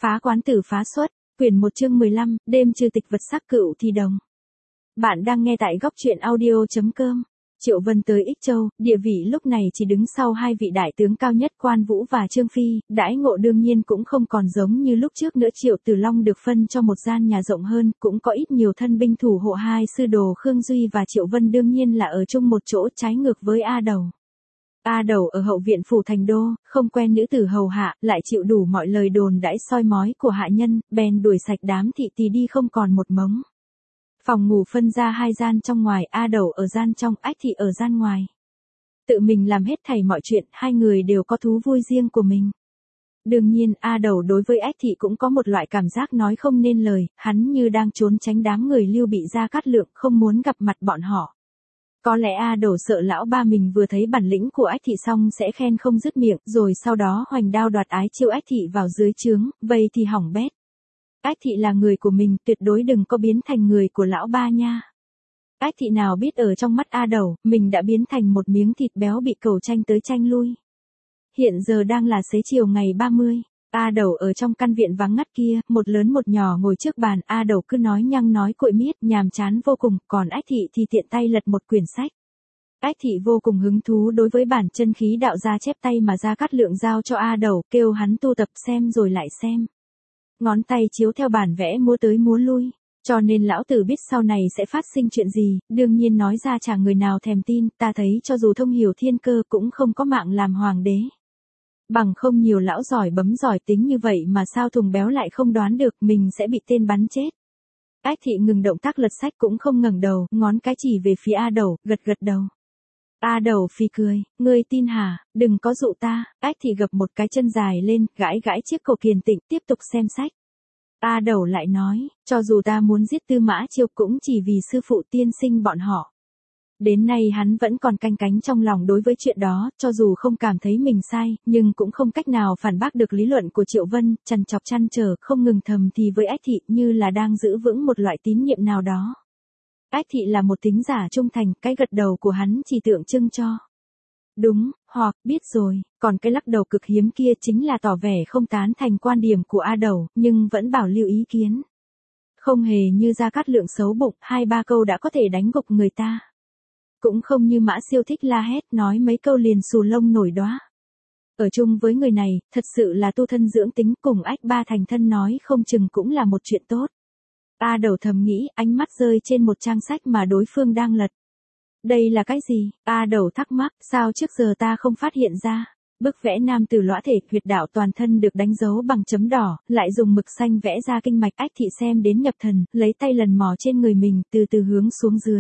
Phá quán tử phá xuất, quyển 1 chương 15, đêm trừ tịch vật sắc cựu thì đồng. Bạn đang nghe tại góc truyện audio.com. Triệu Vân tới Ích Châu, địa vị lúc này chỉ đứng sau hai vị đại tướng cao nhất Quan Vũ và Trương Phi, đãi ngộ đương nhiên cũng không còn giống như lúc trước nữa. Triệu Tử Long được phân cho một gian nhà rộng hơn, cũng có ít nhiều thân binh thủ hộ. Hai sư đồ Khương Duy và Triệu Vân đương nhiên là ở chung một chỗ, trái ngược với A Đầu. A Đầu ở hậu viện phủ thành đô, không quen nữ tử hầu hạ, lại chịu đủ mọi lời đồn đãi soi mói của hạ nhân, bèn đuổi sạch đám thị tỳ đi không còn một mống. Phòng ngủ phân ra hai gian trong ngoài, A Đầu ở gian trong, Ách Thị ở gian ngoài. Tự mình làm hết thảy mọi chuyện, hai người đều có thú vui riêng của mình. Đương nhiên, A Đầu đối với Ách Thị cũng có một loại cảm giác nói không nên lời, hắn như đang trốn tránh đám người Lưu Bị Gia Cát Lượng, không muốn gặp mặt bọn họ. Có lẽ A Đầu sợ lão ba mình vừa thấy bản lĩnh của Ách Thị xong sẽ khen không dứt miệng, rồi sau đó hoành đao đoạt ái chiêu Ách Thị vào dưới trướng, vậy thì hỏng bét. Ách Thị là người của mình, tuyệt đối đừng có biến thành người của lão ba nha. Ách Thị nào biết ở trong mắt A Đầu, mình đã biến thành một miếng thịt béo bị cẩu tranh tới tranh lui. Hiện giờ đang là xế chiều ngày 30. A Đầu ở trong căn viện vắng ngắt kia, một lớn một nhỏ ngồi trước bàn, A Đầu cứ nói nhăng nói cội miết, nhàm chán vô cùng, còn Ách Thị thì tiện tay lật một quyển sách. Ách Thị vô cùng hứng thú đối với bản chân khí đạo gia chép tay mà Gia Cát Lượng giao cho A Đầu, kêu hắn tu tập xem rồi lại xem. Ngón tay chiếu theo bản vẽ múa tới múa lui, cho nên lão tử biết sau này sẽ phát sinh chuyện gì, đương nhiên nói ra chả người nào thèm tin, ta thấy cho dù thông hiểu thiên cơ cũng không có mạng làm hoàng đế. Bằng không nhiều lão giỏi bấm giỏi tính như vậy mà sao thùng béo lại không đoán được mình sẽ bị tên bắn chết. Ách Thị ngừng động tác lật sách cũng không ngẩng đầu, ngón cái chỉ về phía A Đầu, gật gật đầu. A Đầu phì cười, ngươi tin hả, đừng có dụ ta. Ách Thị gập một cái chân dài lên, gãi gãi chiếc cổ kiền tịnh, tiếp tục xem sách. A Đầu lại nói, cho dù ta muốn giết Tư Mã Chiêu cũng chỉ vì sư phụ tiên sinh bọn họ. Đến nay hắn vẫn còn canh cánh trong lòng đối với chuyện đó, cho dù không cảm thấy mình sai, nhưng cũng không cách nào phản bác được lý luận của Triệu Vân, trằn trọc trăn trở, không ngừng thầm thì với Ách Thị như là đang giữ vững một loại tín nhiệm nào đó. Ách Thị là một tính giả trung thành, cái gật đầu của hắn chỉ tượng trưng cho đúng, hoặc biết rồi, còn cái lắc đầu cực hiếm kia chính là tỏ vẻ không tán thành quan điểm của A Đầu, nhưng vẫn bảo lưu ý kiến. Không hề như Gia Cát Lượng xấu bụng, 2-3 câu đã có thể đánh gục người ta. Cũng không như Mã Siêu thích la hét, nói mấy câu liền xù lông nổi đóa. Ở chung với người này, thật sự là tu thân dưỡng tính, cùng Ách Ba thành thân nói không chừng cũng là một chuyện tốt. A Đầu thầm nghĩ, ánh mắt rơi trên một trang sách mà đối phương đang lật. Đây là cái gì? A Đầu thắc mắc, sao trước giờ ta không phát hiện ra? Bức vẽ nam tử lõa thể, huyệt đạo toàn thân được đánh dấu bằng chấm đỏ, lại dùng mực xanh vẽ ra kinh mạch. Ách Thị xem đến nhập thần, lấy tay lần mò trên người mình, từ từ hướng xuống dưới.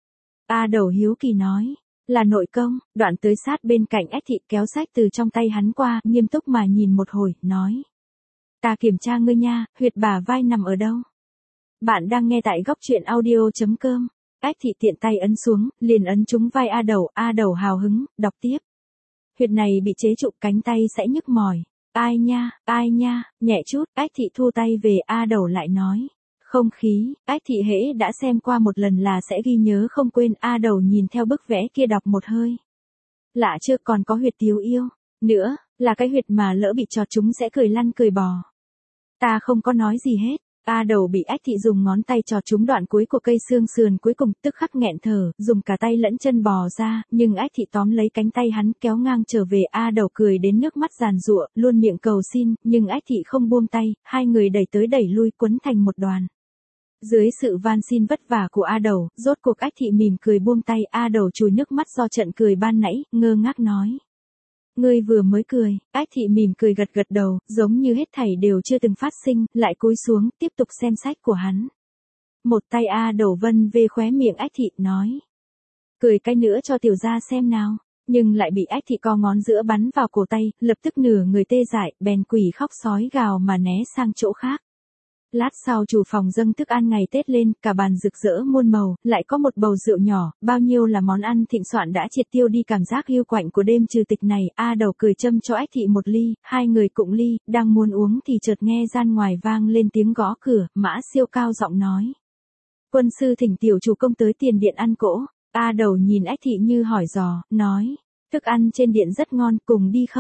A Đầu hiếu kỳ nói, là nội công. Đoạn tới sát bên cạnh Ách Thị, kéo sách từ trong tay hắn qua, nghiêm túc mà nhìn một hồi, nói. Ta kiểm tra ngươi nha, huyệt bả vai nằm ở đâu? Bạn đang nghe tại góc truyện audio.com. Ách Thị tiện tay ấn xuống, liền ấn trúng vai A Đầu. A Đầu hào hứng, đọc tiếp. Huyệt này bị chế trụ, cánh tay sẽ nhức mỏi. Ai nha, nhẹ chút. Ách Thị thu tay về, A Đầu lại nói. Không khí. Ách Thị hễ đã xem qua một lần là sẽ ghi nhớ không quên. A Đầu nhìn theo bức vẽ kia đọc một hơi. Lạ chưa, còn có huyệt Tiếu Yêu nữa, là cái huyệt mà lỡ bị chọt chúng sẽ cười lăn cười bò. Ta không có nói gì hết. A Đầu bị Ách Thị dùng ngón tay chọt trúng đoạn cuối của cây xương sườn cuối cùng, tức khắc nghẹn thở, dùng cả tay lẫn chân bò ra, nhưng Ách Thị tóm lấy cánh tay hắn kéo ngang trở về. A Đầu cười đến nước mắt giàn giụa, luôn miệng cầu xin, nhưng Ách Thị không buông tay, hai người đẩy tới đẩy lui quấn thành một đoàn. Dưới sự van xin vất vả của A Đầu, rốt cuộc Ách Thị mỉm cười buông tay. A Đầu chùi nước mắt do trận cười ban nãy, ngơ ngác nói. Ngươi vừa mới cười. Ách Thị mỉm cười gật gật đầu, giống như hết thảy đều chưa từng phát sinh, lại cúi xuống, tiếp tục xem sách của hắn. Một tay A Đầu vân về khóe miệng Ách Thị, nói. Cười cái nữa cho tiểu gia xem nào. Nhưng lại bị Ách Thị co ngón giữa bắn vào cổ tay, lập tức nửa người tê dại, bèn quỷ khóc sói gào mà né sang chỗ khác. Lát sau chủ phòng dâng thức ăn ngày Tết lên, cả bàn rực rỡ muôn màu, lại có một bầu rượu nhỏ, bao nhiêu là món ăn thịnh soạn đã triệt tiêu đi cảm giác hiu quạnh của đêm trừ tịch này. A Đầu cười châm cho Ách Thị một ly, hai người cụng ly, đang muốn uống thì chợt nghe gian ngoài vang lên tiếng gõ cửa. Mã Siêu cao giọng nói. Quân sư thỉnh tiểu chủ công tới tiền điện ăn cỗ. A Đầu nhìn Ách Thị như hỏi dò, nói. Thức ăn trên điện rất ngon, cùng đi không?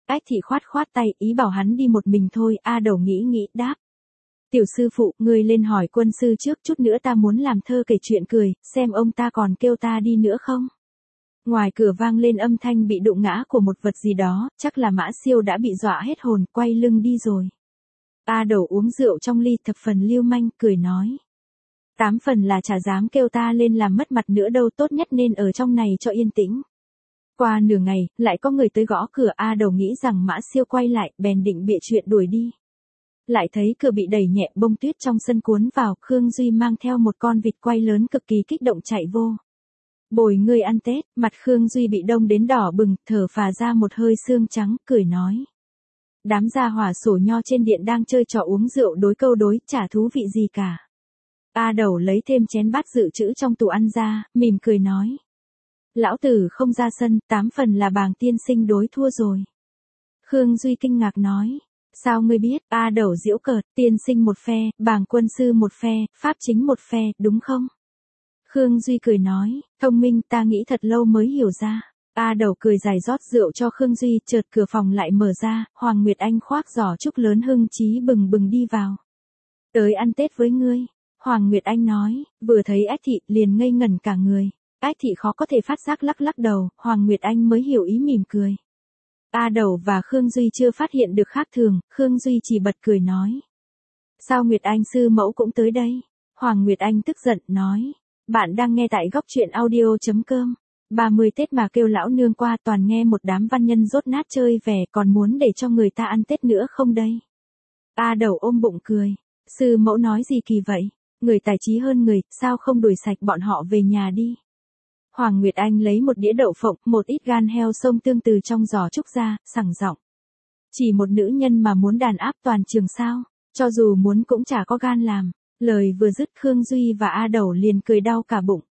Ách Thị khoát khoát tay, ý bảo hắn đi một mình thôi. A Đầu nghĩ nghĩ đáp. Tiểu sư phụ, ngươi lên hỏi quân sư trước, chút nữa ta muốn làm thơ kể chuyện cười, xem ông ta còn kêu ta đi nữa không. Ngoài cửa vang lên âm thanh bị đụng ngã của một vật gì đó, chắc là Mã Siêu đã bị dọa hết hồn, quay lưng đi rồi. A Đầu uống rượu trong ly thập phần lưu manh, cười nói. 8 phần là chả dám kêu ta lên làm mất mặt nữa đâu, tốt nhất nên ở trong này cho yên tĩnh. Qua nửa ngày, lại có người tới gõ cửa. A Đầu nghĩ rằng Mã Siêu quay lại, bèn định bịa chuyện đuổi đi. Lại thấy cửa bị đẩy nhẹ, bông tuyết trong sân cuốn vào, Khương Duy mang theo một con vịt quay lớn cực kỳ kích động chạy vô. Bồi ngươi ăn Tết, mặt Khương Duy bị đông đến đỏ bừng, thở phà ra một hơi xương trắng, cười nói. Đám gia hỏa sổ nho trên điện đang chơi trò uống rượu đối câu đối, chả thú vị gì cả. A Đầu lấy thêm chén bát dự trữ trong tủ ăn ra, mỉm cười nói. Lão tử không ra sân, 8 phần là Bàng tiên sinh đối thua rồi. Khương Duy kinh ngạc nói. Sao ngươi biết? A Đầu giễu cợt, tiên sinh một phe, Bàng quân sư một phe, pháp chính một phe, đúng không? Khương Duy cười nói, thông minh, ta nghĩ thật lâu mới hiểu ra. A Đầu cười dài rót rượu cho Khương Duy, chợt cửa phòng lại mở ra, Hoàng Nguyệt Anh khoác giỏ trúc lớn hưng chí bừng bừng đi vào. Tới ăn Tết với ngươi. Hoàng Nguyệt Anh nói, vừa thấy Ách Thị liền ngây ngẩn cả người. Ách Thị khó có thể phát giác lắc lắc đầu, Hoàng Nguyệt Anh mới hiểu ý mỉm cười. A Đầu và Khương Duy chưa phát hiện được khác thường, Khương Duy chỉ bật cười nói. Sao Nguyệt Anh sư mẫu cũng tới đây? Hoàng Nguyệt Anh tức giận, nói. Bạn đang nghe tại góc truyện audio.com. 30 Tết mà kêu lão nương qua, toàn nghe một đám văn nhân dốt nát chơi vẻ, còn muốn để cho người ta ăn Tết nữa không đây? A Đầu ôm bụng cười. Sư mẫu nói gì kỳ vậy? Người tài trí hơn người, sao không đuổi sạch bọn họ về nhà đi? Hoàng Nguyệt Anh lấy một đĩa đậu phộng, một ít gan heo xông tương từ trong giỏ trúc ra, sảng giọng. Chỉ một nữ nhân mà muốn đàn áp toàn trường sao? Cho dù muốn cũng chả có gan làm. Lời vừa dứt, Khương Duy và A Đầu liền cười đau cả bụng.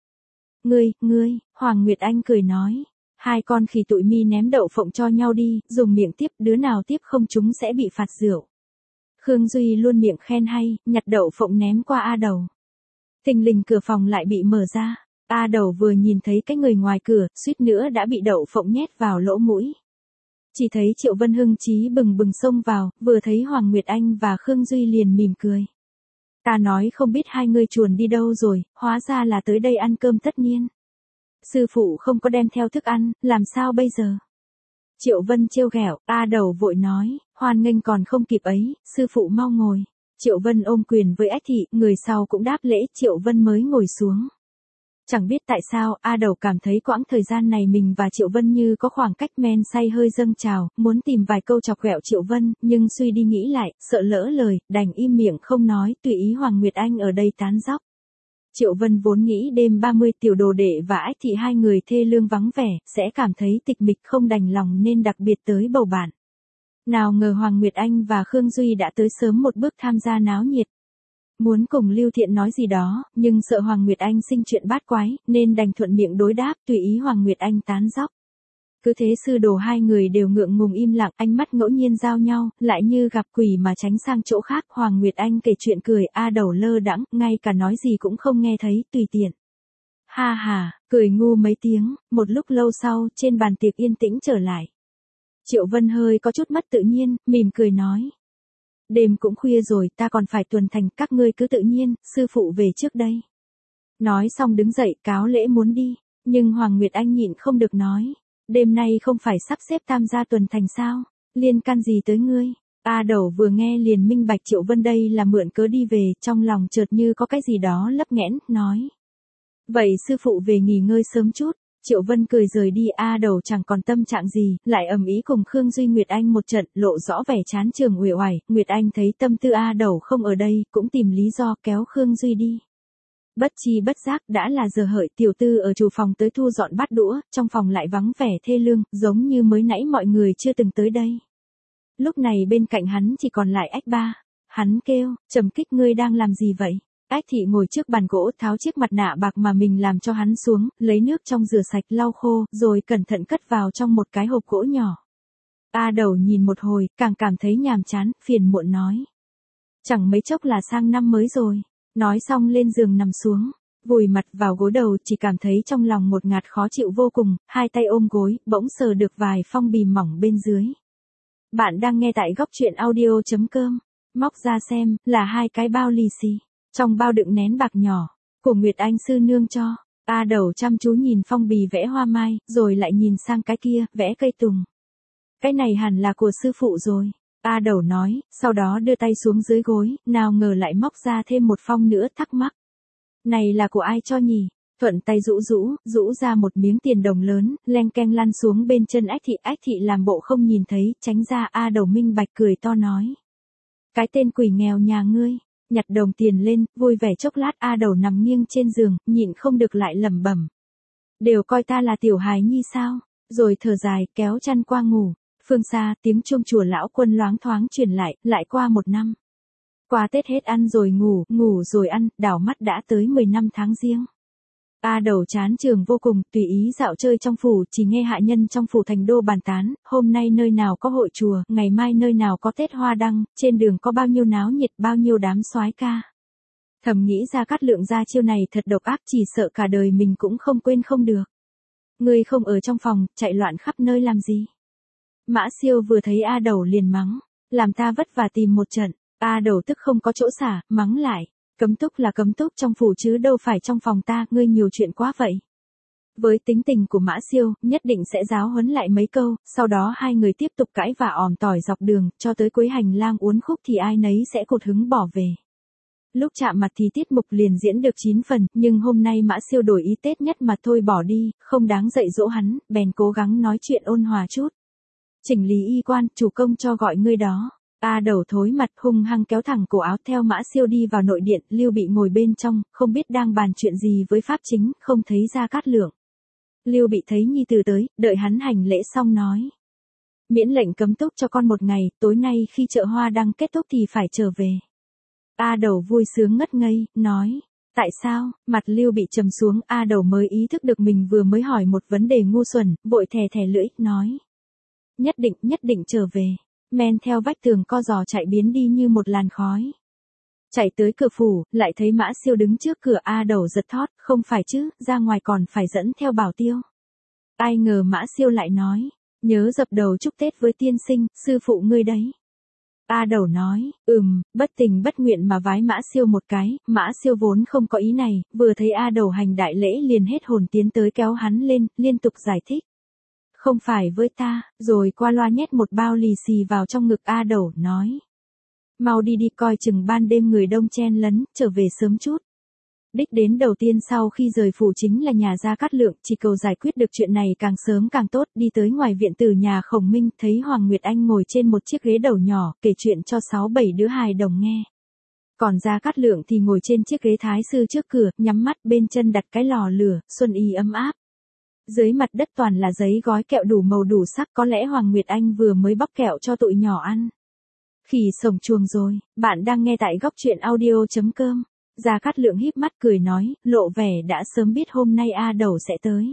Ngươi, Hoàng Nguyệt Anh cười nói. Hai con khỉ tụi mi ném đậu phộng cho nhau đi, dùng miệng tiếp, đứa nào tiếp không chúng sẽ bị phạt rượu. Khương Duy luôn miệng khen hay, nhặt đậu phộng ném qua A Đầu. Thình lình cửa phòng lại bị mở ra. A Đầu vừa nhìn thấy cái người ngoài cửa, suýt nữa đã bị đậu phộng nhét vào lỗ mũi. Chỉ thấy Triệu Vân hưng chí bừng bừng xông vào, vừa thấy Hoàng Nguyệt Anh và Khương Duy liền mỉm cười. Ta nói không biết hai người chuồn đi đâu rồi, hóa ra là tới đây ăn cơm tất nhiên. Sư phụ không có đem theo thức ăn, làm sao bây giờ? Triệu Vân trêu ghẹo, A Đầu vội nói, hoan nghênh còn không kịp ấy, sư phụ mau ngồi. Triệu Vân ôm quyền với Ách Thị, người sau cũng đáp lễ, Triệu Vân mới ngồi xuống. Chẳng biết tại sao, A Đầu cảm thấy quãng thời gian này mình và Triệu Vân như có khoảng cách, men say hơi dâng trào, muốn tìm vài câu chọc ghẹo Triệu Vân, nhưng suy đi nghĩ lại, sợ lỡ lời, đành im miệng không nói, tùy ý Hoàng Nguyệt Anh ở đây tán dóc. Triệu Vân vốn nghĩ đêm 30 Tiểu Đồ Đệ và Ách Thị hai người thê lương vắng vẻ, sẽ cảm thấy tịch mịch không đành lòng nên đặc biệt tới bầu bạn. Nào ngờ Hoàng Nguyệt Anh và Khương Duy đã tới sớm một bước tham gia náo nhiệt. Muốn cùng Lưu Thiện nói gì đó, nhưng sợ Hoàng Nguyệt Anh sinh chuyện bát quái, nên đành thuận miệng đối đáp, tùy ý Hoàng Nguyệt Anh tán dóc. Cứ thế sư đồ hai người đều ngượng ngùng im lặng, ánh mắt ngẫu nhiên giao nhau, lại như gặp quỷ mà tránh sang chỗ khác. Hoàng Nguyệt Anh kể chuyện cười, A Đầu lơ đãng, ngay cả nói gì cũng không nghe thấy, tùy tiện. Ha ha, cười ngu mấy tiếng, một lúc lâu sau, trên bàn tiệc yên tĩnh trở lại. Triệu Vân hơi có chút mất tự nhiên, mỉm cười nói. Đêm cũng khuya rồi, ta còn phải tuần thành, các ngươi cứ tự nhiên, sư phụ về trước đây. Nói xong đứng dậy, cáo lễ muốn đi, nhưng Hoàng Nguyệt Anh nhịn không được nói. Đêm nay không phải sắp xếp tam gia tuần thành sao, liên can gì tới ngươi? A Đầu vừa nghe liền minh bạch Triệu Vân đây là mượn cớ đi về, trong lòng chợt như có cái gì đó lấp nghẽn, nói. Vậy sư phụ về nghỉ ngơi sớm chút. Triệu Vân cười rời đi. A Đầu chẳng còn tâm trạng gì, lại ầm ĩ cùng Khương Duy Nguyệt Anh một trận, lộ rõ vẻ chán trường uể oải. Nguyệt Anh thấy tâm tư A Đầu không ở đây, cũng tìm lý do kéo Khương Duy đi. Bất chi bất giác đã là giờ hợi, tiểu tư ở chủ phòng tới thu dọn bát đũa, trong phòng lại vắng vẻ thê lương, giống như mới nãy mọi người chưa từng tới đây. Lúc này bên cạnh hắn chỉ còn lại Ách Ba. Hắn kêu, Trầm Kích, ngươi đang làm gì vậy? Ách Thị ngồi trước bàn gỗ, tháo chiếc mặt nạ bạc mà mình làm cho hắn xuống, lấy nước trong rửa sạch lau khô, rồi cẩn thận cất vào trong một cái hộp gỗ nhỏ. A Đầu nhìn một hồi, càng cảm thấy nhàm chán, phiền muộn nói. Chẳng mấy chốc là sang năm mới rồi. Nói xong lên giường nằm xuống, vùi mặt vào gối đầu, chỉ cảm thấy trong lòng một ngạt khó chịu vô cùng, hai tay ôm gối, bỗng sờ được vài phong bì mỏng bên dưới. Bạn đang nghe tại góc truyện audio.com. Móc ra xem, là hai cái bao lì xì. Trong bao đựng nén bạc nhỏ, của Nguyệt Anh sư nương cho. A Đầu chăm chú nhìn phong bì vẽ hoa mai, rồi lại nhìn sang cái kia, vẽ cây tùng. Cái này hẳn là của sư phụ rồi. A Đầu nói, sau đó đưa tay xuống dưới gối, nào ngờ lại móc ra thêm một phong nữa, thắc mắc. Này là của ai cho nhỉ? Thuận tay rũ ra một miếng tiền đồng lớn, leng keng lăn xuống bên chân Ách Thị làm bộ không nhìn thấy, tránh ra. A Đầu minh bạch cười to nói. Cái tên quỷ nghèo nhà ngươi, nhặt đồng tiền lên, vui vẻ chốc lát. A Đầu nằm nghiêng trên giường, nhịn không được lại lẩm bẩm. Đều coi ta là tiểu hài nhi sao? Rồi thở dài, kéo chăn qua ngủ. Phương xa, tiếng chuông chùa lão quân loáng thoáng truyền lại qua 1 năm. Qua Tết hết ăn rồi ngủ, ngủ rồi ăn, đảo mắt đã tới 10 năm tháng Giêng. A Đầu chán trường vô cùng, tùy ý dạo chơi trong phủ, chỉ nghe hạ nhân trong phủ thành đô bàn tán, hôm nay nơi nào có hội chùa, ngày mai nơi nào có Tết hoa đăng, trên đường có bao nhiêu náo nhiệt, bao nhiêu đám soái ca. Thầm nghĩ Gia Cát Lượng ra chiêu này thật độc ác, chỉ sợ cả đời mình cũng không quên không được. Ngươi không ở trong phòng, chạy loạn khắp nơi làm gì? Mã Siêu vừa thấy A Đầu liền mắng, làm ta vất vả tìm một trận. A Đầu tức không có chỗ xả, mắng lại. Cấm túc là cấm túc trong phủ chứ đâu phải trong phòng ta, ngươi nhiều chuyện quá vậy. Với tính tình của Mã Siêu, nhất định sẽ giáo huấn lại mấy câu, sau đó hai người tiếp tục cãi vã òm tỏi dọc đường, cho tới cuối hành lang uốn khúc thì ai nấy sẽ cột hứng bỏ về. Lúc chạm mặt thì tiết mục liền diễn được 9 phần, nhưng hôm nay Mã Siêu đổi ý Tết nhất mà thôi bỏ đi, không đáng dạy dỗ hắn, bèn cố gắng nói chuyện ôn hòa chút. Chỉnh lý y quan, chủ công cho gọi ngươi đó. A Đầu thối mặt hung hăng kéo thẳng cổ áo theo Mã Siêu đi vào nội điện, Lưu Bị ngồi bên trong, không biết đang bàn chuyện gì với pháp chính, không thấy Gia Cát Lượng. Lưu Bị thấy nhi tử tới, đợi hắn hành lễ xong nói. Miễn lệnh cấm túc cho con 1 ngày, tối nay khi chợ hoa đăng kết thúc thì phải trở về. A Đầu vui sướng ngất ngây, nói. Tại sao? Mặt Lưu Bị trầm xuống, A Đầu mới ý thức được mình vừa mới hỏi một vấn đề ngu xuẩn, vội thè lưỡi, nói. Nhất định trở về. Men theo vách tường co giò chạy biến đi như một làn khói. Chạy tới cửa phủ, lại thấy Mã Siêu đứng trước cửa. A Đầu giật thót, không phải chứ, ra ngoài còn phải dẫn theo Bảo Tiêu. Ai ngờ Mã Siêu lại nói, nhớ dập đầu chúc Tết với tiên sinh, sư phụ ngươi đấy. A Đầu nói, bất tình bất nguyện mà vái Mã Siêu một cái. Mã Siêu vốn không có ý này, vừa thấy A Đầu hành đại lễ liền hết hồn tiến tới kéo hắn lên, liên tục giải thích. Không phải với ta, rồi qua loa nhét một bao lì xì vào trong ngực. A Đầu nói. Mau đi coi chừng ban đêm người đông chen lấn, trở về sớm chút. Đích đến đầu tiên sau khi rời phủ chính là nhà Gia Cát Lượng, chỉ cầu giải quyết được chuyện này càng sớm càng tốt. Đi tới ngoài viện từ nhà Khổng Minh, thấy Hoàng Nguyệt Anh ngồi trên một chiếc ghế đầu nhỏ, kể chuyện cho 6-7 đứa hài đồng nghe. Còn Gia Cát Lượng thì ngồi trên chiếc ghế thái sư trước cửa, nhắm mắt, bên chân đặt cái lò lửa, xuân y ấm áp. Dưới mặt đất toàn là giấy gói kẹo đủ màu đủ sắc, có lẽ Hoàng Nguyệt Anh vừa mới bóc kẹo cho tụi nhỏ ăn. Khỉ sổng chuồng rồi, bạn đang nghe tại góc truyện audio.com. Gia Cát Lượng híp mắt cười nói, lộ vẻ đã sớm biết hôm nay A Đầu sẽ tới.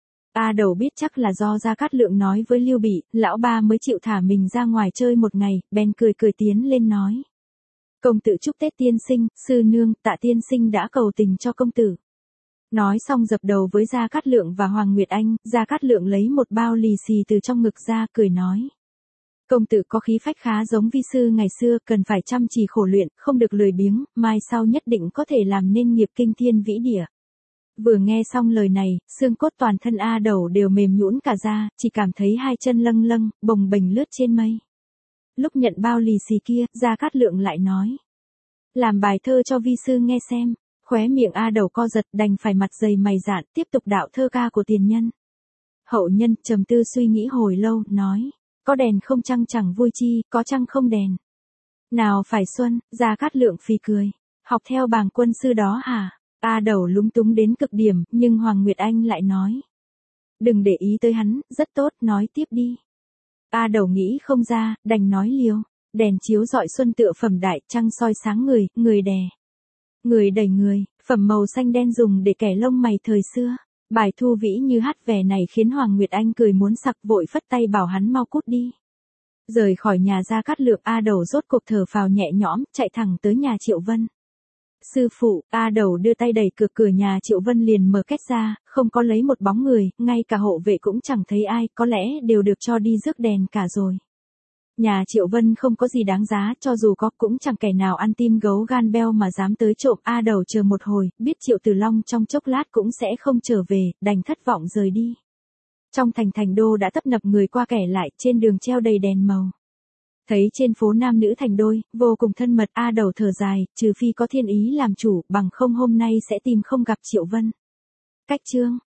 A Đầu biết chắc là do Gia Cát Lượng nói với Lưu Bị, lão ba mới chịu thả mình ra ngoài chơi 1 ngày, bèn cười tiến lên nói. Công tử chúc Tết tiên sinh, sư nương, Tạ tiên sinh đã cầu tình cho công tử. Nói xong dập đầu với Gia Cát Lượng và Hoàng Nguyệt Anh. Gia Cát Lượng lấy một bao lì xì từ trong ngực ra, cười nói. Công tử có khí phách khá giống vi sư ngày xưa, cần phải chăm chỉ khổ luyện, không được lười biếng, mai sau nhất định có thể làm nên nghiệp kinh thiên vĩ địa. Vừa nghe xong lời này, xương cốt toàn thân A Đầu đều mềm nhũn cả ra, chỉ cảm thấy hai chân lâng lâng, bồng bềnh lướt trên mây. Lúc nhận bao lì xì kia, Gia Cát Lượng lại nói. Làm bài thơ cho vi sư nghe xem. Khóe miệng A Đầu co giật, đành phải mặt dày mày dạn, tiếp tục đạo thơ ca của tiền nhân. Hậu nhân trầm tư suy nghĩ hồi lâu, nói. Có đèn không trăng chẳng vui chi, có trăng không đèn. Nào phải xuân, Gia Cát Lượng phì cười. Học theo Bàng quân sư đó hả? A Đầu lúng túng đến cực điểm, nhưng Hoàng Nguyệt Anh lại nói. Đừng để ý tới hắn, rất tốt, nói tiếp đi. A Đầu nghĩ không ra, đành nói liều. Đèn chiếu rọi xuân tựa phẩm đại, trăng soi sáng người, người đè. Người đẩy người, phẩm màu xanh đen dùng để kẻ lông mày thời xưa. Bài thu vĩ như hát vẻ này khiến Hoàng Nguyệt Anh cười muốn sặc, vội phất tay bảo hắn mau cút đi. Rời khỏi nhà Gia Cát Lượng, A Đầu rốt cuộc thở phào nhẹ nhõm, chạy thẳng tới nhà Triệu Vân. Sư phụ, A Đầu đưa tay đẩy cửa nhà Triệu Vân liền mở két ra, không có lấy một bóng người, ngay cả hộ vệ cũng chẳng thấy ai, có lẽ đều được cho đi rước đèn cả rồi. Nhà Triệu Vân không có gì đáng giá, cho dù có cũng chẳng kẻ nào ăn tim gấu gan beo mà dám tới trộm. A Đầu chờ một hồi, biết Triệu Tử Long trong chốc lát cũng sẽ không trở về, đành thất vọng rời đi. Trong thành đô đã tấp nập người qua kẻ lại, trên đường treo đầy đèn màu. Thấy trên phố nam nữ thành đôi, vô cùng thân mật. A Đầu thở dài, trừ phi có thiên ý làm chủ, bằng không hôm nay sẽ tìm không gặp Triệu Vân. Cách chương